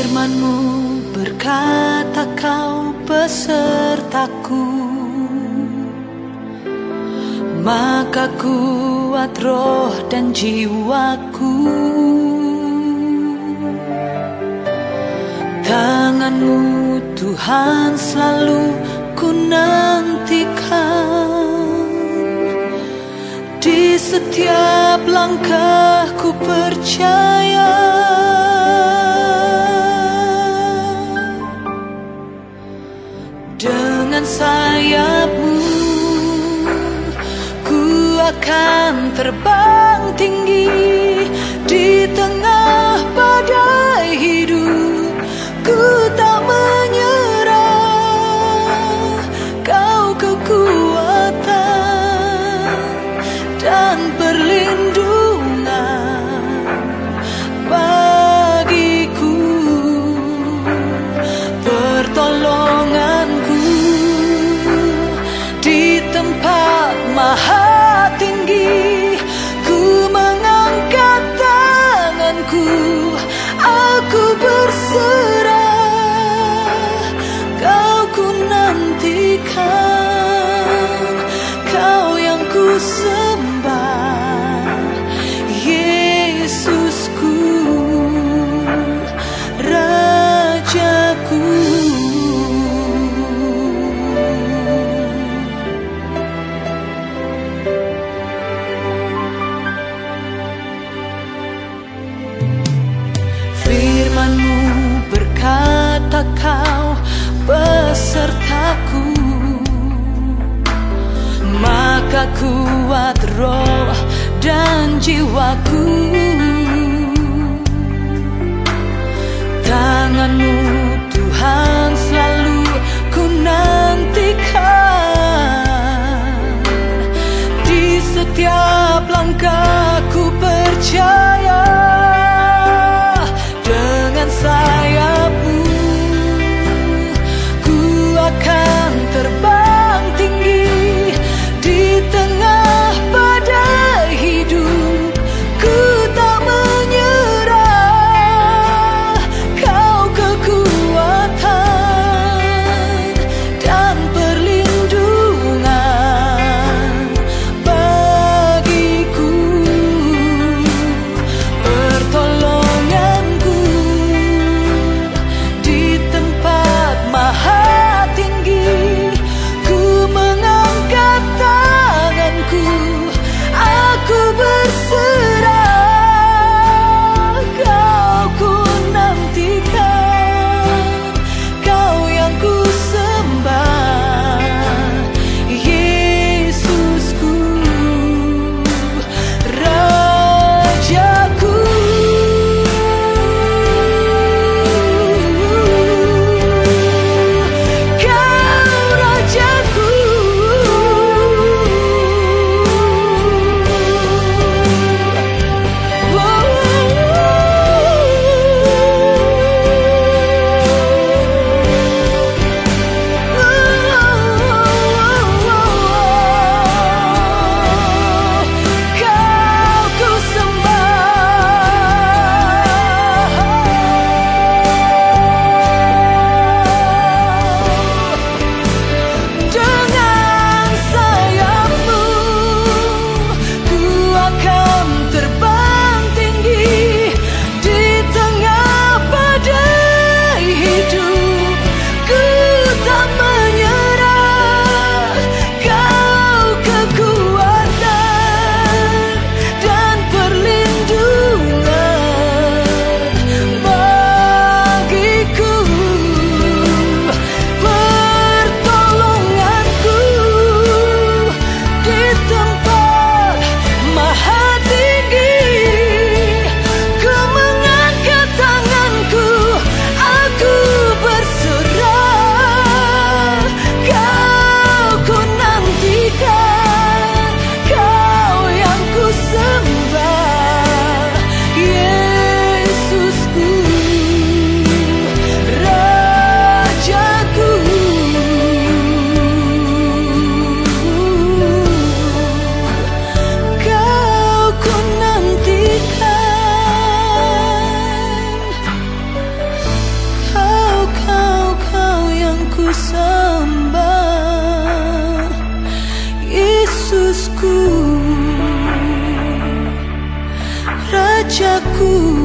Firman-Mu berkata Kau besertaku, maka kuat roh dan jiwaku. Tangan-Mu Tuhan selalu ku nantikan, di setiap langkahku percaya. Dengan sayap-Mu ku akan terbang tinggi di tengah badai hidup. Ku tak menyerah, Kau kekuatan dan perlindungan bagiku, pertolonganku di tempat maha tinggi. Ku mengangkat tanganku, aku berserah. Kau ku nantikan, Kau yang ku sembah, Yesusku, Rajaku. Firman-Mu berkata Kau besertaku, maka kuat roh dan jiwaku. Tangan-Mu Tuhan selalu ku nantikan, di setiap langkahku percaya. Dengan sayap-Mu ku akan terbang tinggi di tengah badai hidup. Ku tak menyerah, Kau kekuatan dan perlindungan bagiku, pertolonganku wajahku.